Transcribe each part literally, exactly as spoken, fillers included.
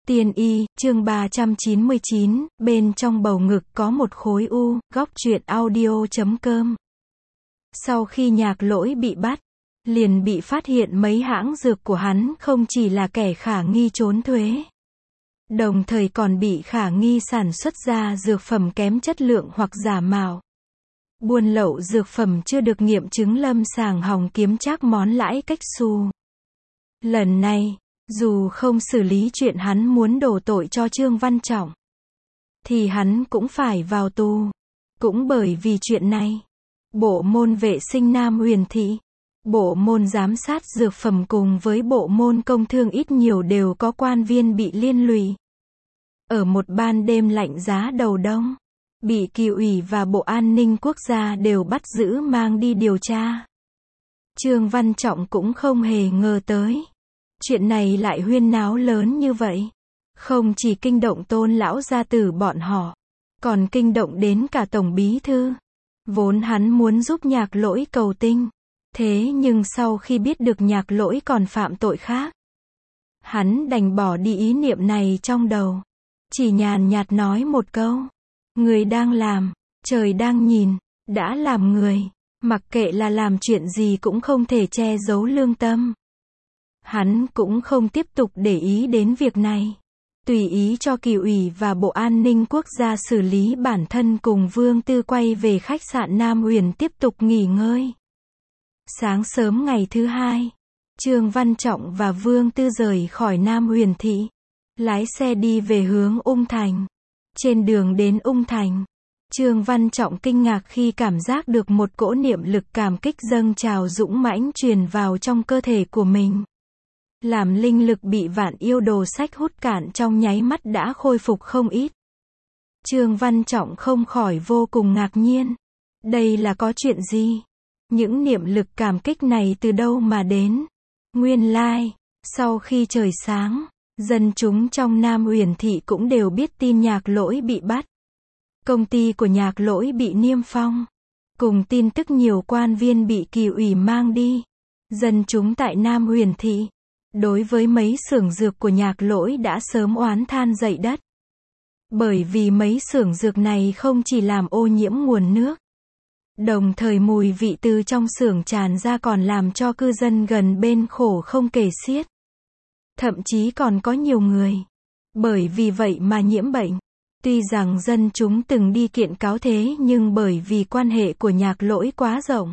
Tiên y, chương ba trăm chín mươi chín, bên trong bầu ngực có một khối u, góc truyện audio chấm com. Sau khi Nhạc Lỗi bị bắt, liền bị phát hiện mấy hãng dược của hắn không chỉ là kẻ khả nghi trốn thuế, đồng thời còn bị khả nghi sản xuất ra dược phẩm kém chất lượng hoặc giả mạo. Buôn lậu dược phẩm chưa được nghiệm chứng lâm sàng hòng kiếm trác món lãi cách xù. Lần này, dù không xử lý chuyện hắn muốn đổ tội cho Trương Văn Trọng, thì hắn cũng phải vào tù. Cũng bởi vì chuyện này, bộ môn vệ sinh Nam Huyền Thị, bộ môn giám sát dược phẩm cùng với bộ môn công thương ít nhiều đều có quan viên bị liên lụy. Ở một ban đêm lạnh giá đầu đông, bị Kỷ ủy và Bộ An ninh Quốc gia đều bắt giữ mang đi điều tra. Trương Văn Trọng cũng không hề ngờ tới chuyện này lại huyên náo lớn như vậy. Không chỉ kinh động Tôn lão gia tử bọn họ, còn kinh động đến cả Tổng bí thư. Vốn hắn muốn giúp Nhạc Lỗi cầu tinh, thế nhưng sau khi biết được Nhạc Lỗi còn phạm tội khác, hắn đành bỏ đi ý niệm này trong đầu. Chỉ nhàn nhạt nói một câu: người đang làm, trời đang nhìn. Đã làm người, mặc kệ là làm chuyện gì cũng không thể che giấu lương tâm. Hắn cũng không tiếp tục để ý đến việc này, tùy ý cho Kỷ ủy và Bộ An ninh Quốc gia xử lý bản thân, cùng Vương Tư quay về khách sạn Nam Huyền tiếp tục nghỉ ngơi. Sáng sớm ngày thứ hai, Trương Văn Trọng và Vương Tư rời khỏi Nam Huyền Thị, lái xe đi về hướng Ung Thành. Trên đường đến Ung Thành, Trương Văn Trọng kinh ngạc khi cảm giác được một cỗ niệm lực cảm kích dâng trào dũng mãnh truyền vào trong cơ thể của mình, làm linh lực bị Vạn Yêu Đồ Sách hút cạn trong nháy mắt đã khôi phục không ít. Trương Văn Trọng không khỏi vô cùng ngạc nhiên. Đây là có chuyện gì? Những niệm lực cảm kích này từ đâu mà đến? Nguyên lai, sau khi trời sáng, dân chúng trong Nam Huyền Thị cũng đều biết tin Nhạc Lỗi bị bắt. Công ty của Nhạc Lỗi bị niêm phong, cùng tin tức nhiều quan viên bị Kỷ ủy mang đi. Dân chúng tại Nam Huyền Thị, đối với mấy xưởng dược của Nhạc Lỗi đã sớm oán than dậy đất. Bởi vì mấy xưởng dược này không chỉ làm ô nhiễm nguồn nước, đồng thời mùi vị từ trong xưởng tràn ra còn làm cho cư dân gần bên khổ không kể xiết. Thậm chí còn có nhiều người bởi vì vậy mà nhiễm bệnh. Tuy rằng dân chúng từng đi kiện cáo thế nhưng bởi vì quan hệ của Nhạc Lỗi quá rộng,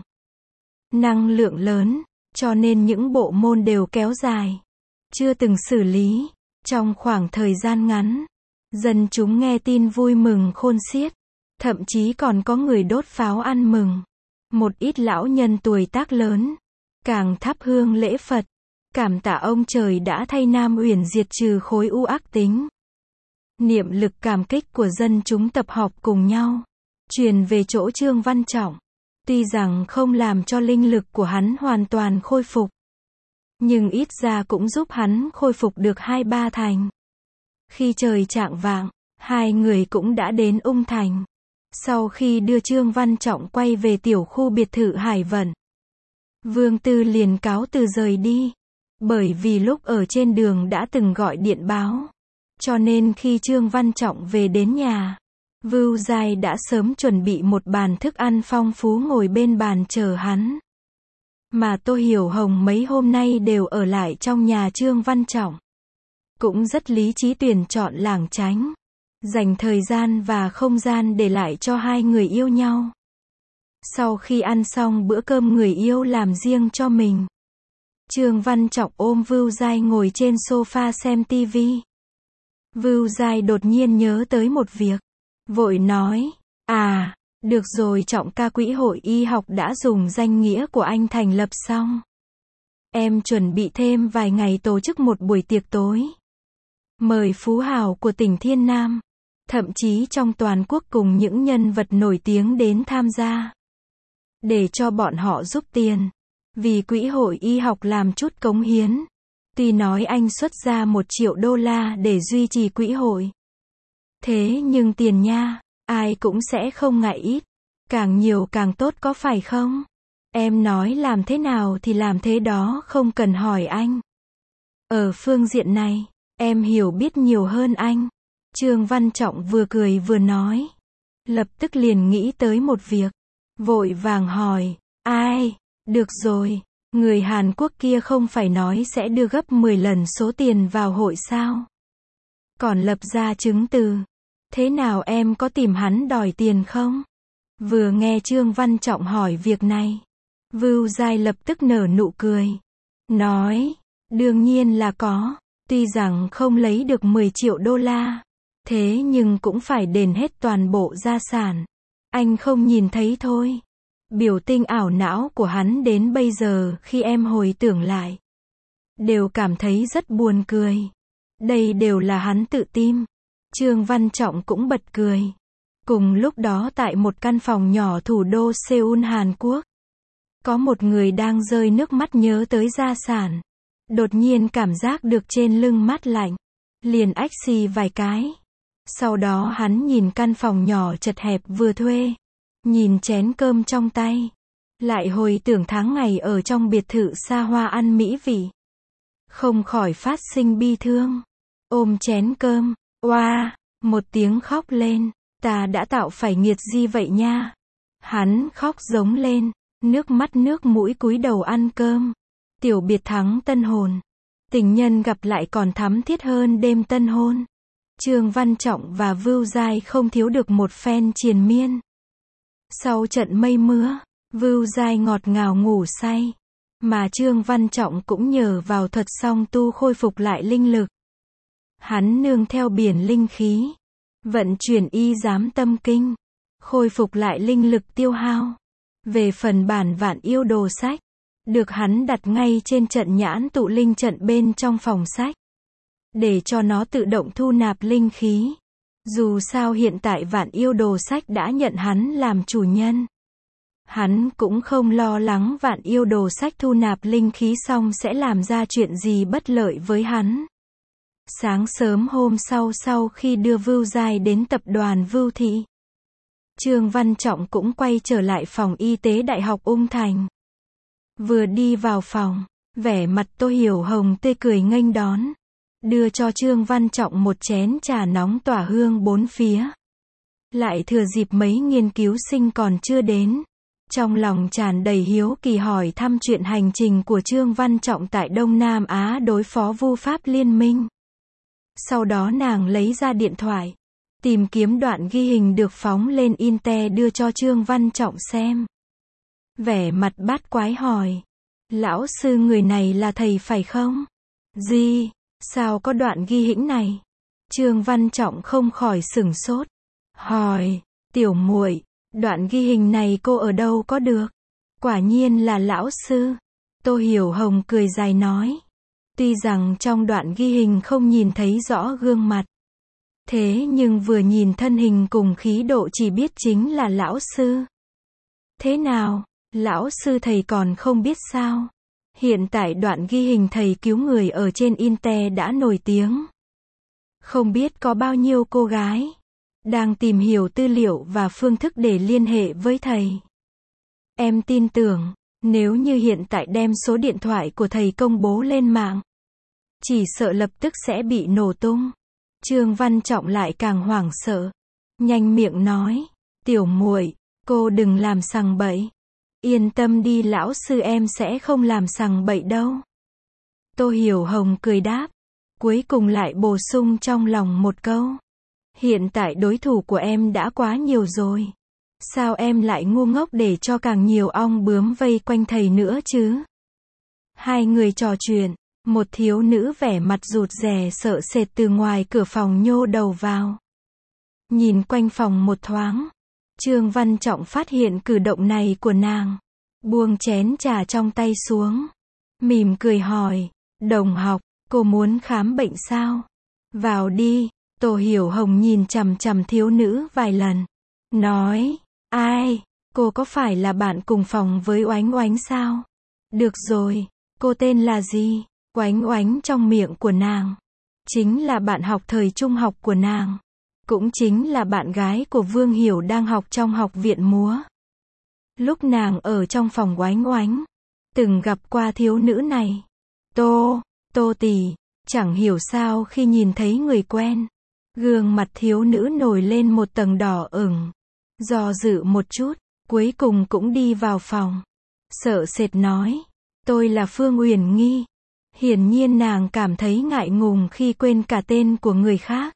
năng lượng lớn, cho nên những bộ môn đều kéo dài, chưa từng xử lý. Trong khoảng thời gian ngắn, dân chúng nghe tin vui mừng khôn xiết, thậm chí còn có người đốt pháo ăn mừng. Một ít lão nhân tuổi tác lớn, càng thắp hương lễ Phật, cảm tạ ông trời đã thay Nam Huyền diệt trừ khối u ác tính. Niệm lực cảm kích của dân chúng tập họp cùng nhau, truyền về chỗ Trương Văn Trọng. Tuy rằng không làm cho linh lực của hắn hoàn toàn khôi phục, nhưng ít ra cũng giúp hắn khôi phục được hai ba thành. Khi trời chạng vạng, hai người cũng đã đến Ung Thành. Sau khi đưa Trương Văn Trọng quay về tiểu khu biệt thự Hải Vận, Vương Tư liền cáo từ rời đi. Bởi vì lúc ở trên đường đã từng gọi điện báo, cho nên khi Trương Văn Trọng về đến nhà, Vưu Giai đã sớm chuẩn bị một bàn thức ăn phong phú ngồi bên bàn chờ hắn. Mà Tô Hiểu Hồng mấy hôm nay đều ở lại trong nhà Trương Văn Trọng, cũng rất lý trí tuyển chọn lảng tránh, dành thời gian và không gian để lại cho hai người yêu nhau. Sau khi ăn xong bữa cơm người yêu làm riêng cho mình, Trương Văn Trọng ôm Vưu Giai ngồi trên sofa xem tivi. Vưu Giai đột nhiên nhớ tới một việc, vội nói: à, được rồi Trọng ca, quỹ hội y học đã dùng danh nghĩa của anh thành lập xong. Em chuẩn bị thêm vài ngày tổ chức một buổi tiệc tối, mời phú hào của tỉnh Thiên Nam, thậm chí trong toàn quốc cùng những nhân vật nổi tiếng đến tham gia, để cho bọn họ giúp tiền, vì quỹ hội y học làm chút cống hiến. Tuy nói anh xuất ra một triệu đô la để duy trì quỹ hội, thế nhưng tiền nha, ai cũng sẽ không ngại ít, càng nhiều càng tốt có phải không? Em nói làm thế nào thì làm thế đó, không cần hỏi anh. Ở phương diện này, Em hiểu biết nhiều hơn anh. Trương Văn Trọng vừa cười vừa nói. Lập tức liền nghĩ tới một việc. Vội vàng hỏi, ai? Được rồi, người Hàn Quốc kia không phải nói sẽ đưa gấp mười lần số tiền vào hội sao? Còn lập ra chứng từ. Thế nào em có tìm hắn đòi tiền không? Vừa nghe Trương Văn Trọng hỏi việc này, Vưu Giai lập tức nở nụ cười. Nói, đương nhiên là có. Tuy rằng không lấy được mười triệu đô la, thế nhưng cũng phải đền hết toàn bộ gia sản. Anh không nhìn thấy thôi. Biểu tình ảo não của hắn đến bây giờ khi em hồi tưởng lại, đều cảm thấy rất buồn cười. Đây đều là hắn tự tin. Trương Văn Trọng cũng bật cười. Cùng lúc đó tại một căn phòng nhỏ thủ đô Seoul Hàn Quốc, có một người đang rơi nước mắt nhớ tới gia sản. Đột nhiên cảm giác được trên lưng mát lạnh. Liền ách xì vài cái. Sau đó hắn nhìn căn phòng nhỏ chật hẹp vừa thuê. Nhìn chén cơm trong tay. Lại hồi tưởng tháng ngày ở trong biệt thự xa hoa ăn mỹ vị. Không khỏi phát sinh bi thương. Ôm chén cơm. Oa, một tiếng khóc lên. Ta đã tạo phải nghiệt gì vậy nha. Hắn khóc giống lên. Nước mắt nước mũi cúi đầu ăn cơm. Tiểu biệt thắng tân hồn. Tình nhân gặp lại còn thắm thiết hơn đêm tân hôn. Trương Văn Trọng và Vưu Giai không thiếu được một phen triền miên. Sau trận mây mưa, Vưu Giai ngọt ngào ngủ say. Mà Trương Văn Trọng cũng nhờ vào thuật song tu khôi phục lại linh lực. Hắn nương theo biển linh khí. Vận chuyển y giám tâm kinh. Khôi phục lại linh lực tiêu hao. Về phần bản vạn yêu đồ sách, được hắn đặt ngay trên trận nhãn tụ linh trận bên trong phòng sách. Để cho nó tự động thu nạp linh khí. Dù sao hiện tại vạn yêu đồ sách đã nhận hắn làm chủ nhân. Hắn cũng không lo lắng vạn yêu đồ sách thu nạp linh khí xong sẽ làm ra chuyện gì bất lợi với hắn. Sáng sớm hôm sau sau khi đưa Vưu Giai đến tập đoàn Vưu Thị, Trương Văn Trọng cũng quay trở lại phòng y tế Đại học Ung Thành. Vừa đi vào phòng, vẻ mặt Tô Hiểu Hồng tươi cười nghênh đón. Đưa cho Trương Văn Trọng một chén trà nóng tỏa hương bốn phía. Lại thừa dịp mấy nghiên cứu sinh còn chưa đến. Trong lòng tràn đầy hiếu kỳ hỏi thăm chuyện hành trình của Trương Văn Trọng tại Đông Nam Á đối phó vu pháp liên minh. Sau đó nàng lấy ra điện thoại. Tìm kiếm đoạn ghi hình được phóng lên Inter đưa cho Trương Văn Trọng xem. Vẻ mặt bát quái hỏi. Lão sư người này là thầy phải không? Gì? Sao có đoạn ghi hình này? Trương Văn Trọng không khỏi sửng sốt. Hỏi, tiểu muội, đoạn ghi hình này cô ở đâu có được? Quả nhiên là lão sư. Tô Hiểu Hồng cười dài nói. Tuy rằng trong đoạn ghi hình không nhìn thấy rõ gương mặt. Thế nhưng vừa nhìn thân hình cùng khí độ chỉ biết chính là lão sư. Thế nào, lão sư thầy còn không biết sao? Hiện tại đoạn ghi hình thầy cứu người ở trên Inter đã nổi tiếng. Không biết có bao nhiêu cô gái đang tìm hiểu tư liệu và phương thức để liên hệ với thầy. Em tin tưởng, nếu như hiện tại đem số điện thoại của thầy công bố lên mạng, chỉ sợ lập tức sẽ bị nổ tung. Trương Văn Trọng lại càng hoảng sợ. Nhanh miệng nói, tiểu muội, cô đừng làm sằng bậy. Yên tâm đi, lão sư em sẽ không làm sằng bậy đâu. Tô Hiểu Hồng cười đáp. Cuối cùng lại bổ sung trong lòng một câu. Hiện tại đối thủ của em đã quá nhiều rồi. Sao em lại ngu ngốc để cho càng nhiều ong bướm vây quanh thầy nữa chứ? Hai người trò chuyện. Một thiếu nữ vẻ mặt rụt rè sợ sệt từ ngoài cửa phòng nhô đầu vào. Nhìn quanh phòng một thoáng. Trương Văn Trọng phát hiện cử động này của nàng. Buông chén trà trong tay xuống. Mỉm cười hỏi. Đồng học, cô muốn khám bệnh sao? Vào đi. Tô Hiểu Hồng nhìn chằm chằm thiếu nữ vài lần. Nói. Ai? Cô có phải là bạn cùng phòng với Oánh Oánh sao? Được rồi. Cô tên là gì? Oánh Oánh trong miệng của nàng chính là bạn học thời trung học của nàng. Cũng chính là bạn gái của Vương Hiểu đang học trong học viện múa. Lúc nàng ở trong phòng Oánh Oánh từng gặp qua thiếu nữ này. Tô, Tô tỷ, Chẳng hiểu sao khi nhìn thấy người quen, gương mặt thiếu nữ nổi lên một tầng đỏ ửng. Do dự một chút, cuối cùng cũng đi vào phòng. Sợ sệt nói, tôi là Phương Uyển Nghi. Hiển nhiên nàng cảm thấy ngại ngùng khi quên cả tên của người khác.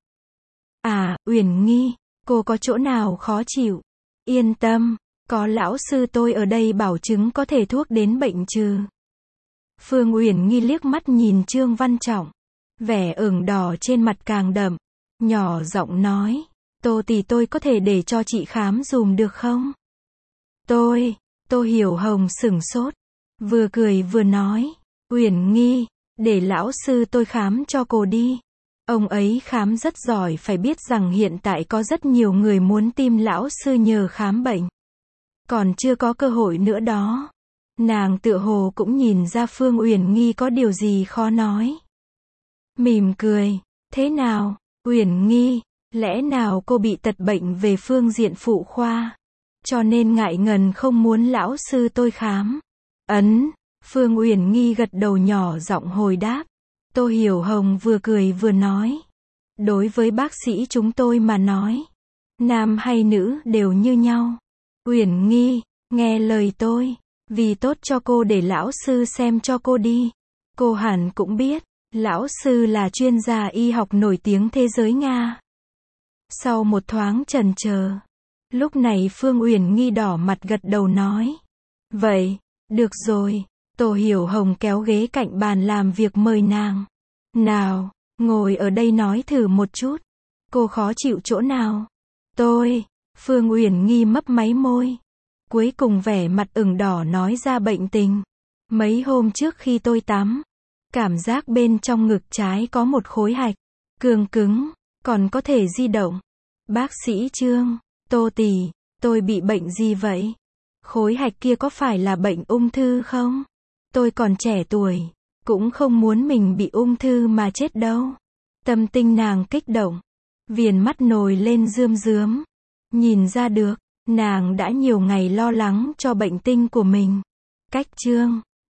À, Uyển Nghi, cô có chỗ nào khó chịu? Yên tâm, có lão sư tôi ở đây bảo chứng có thể thuốc đến bệnh trừ. Phương Uyển Nghi liếc mắt nhìn Trương Văn Trọng. Vẻ ửng đỏ trên mặt càng đậm. Nhỏ giọng nói, Tô tỷ tôi có thể để cho chị khám dùm được không? Tôi, Tô Hiểu Hồng sửng sốt. Vừa cười vừa nói, Uyển Nghi, để lão sư tôi khám cho cô đi. Ông ấy khám rất giỏi, phải biết rằng hiện tại có rất nhiều người muốn tìm lão sư nhờ khám bệnh. Còn chưa có cơ hội nữa đó. Nàng tựa hồ cũng nhìn ra Phương Uyển Nghi có điều gì khó nói. Mỉm cười, thế nào, Uyển Nghi, lẽ nào cô bị tật bệnh về phương diện phụ khoa, cho nên ngại ngần không muốn lão sư tôi khám? Ấn, Phương Uyển Nghi gật đầu nhỏ giọng hồi đáp. Tô Hiểu Hồng vừa cười vừa nói, đối với bác sĩ chúng tôi mà nói, nam hay nữ đều như nhau. Uyển Nghi, nghe lời tôi, vì tốt cho cô để lão sư xem cho cô đi. Cô hẳn cũng biết, lão sư là chuyên gia y học nổi tiếng thế giới Nga. Sau một thoáng chần chờ, lúc này Phương Uyển Nghi đỏ mặt gật đầu nói, vậy, được rồi. Tô Hiểu Hồng kéo ghế cạnh bàn làm việc mời nàng. Nào, ngồi ở đây nói thử một chút. Cô khó chịu chỗ nào? Tôi, Phương Uyển Nghi mấp máy môi. Cuối cùng vẻ mặt ửng đỏ nói ra bệnh tình. Mấy hôm trước khi tôi tắm, cảm giác bên trong ngực trái có một khối hạch, cương cứng, còn có thể di động. Bác sĩ Trương, Tô tỷ, tôi bị bệnh gì vậy? Khối hạch kia có phải là bệnh ung thư không? Tôi còn trẻ tuổi, cũng không muốn mình bị ung thư mà chết đâu. Tâm tinh nàng kích động, viền mắt nổi lên rơm rớm. Nhìn ra được, nàng đã nhiều ngày lo lắng cho bệnh tinh của mình. Cách Trương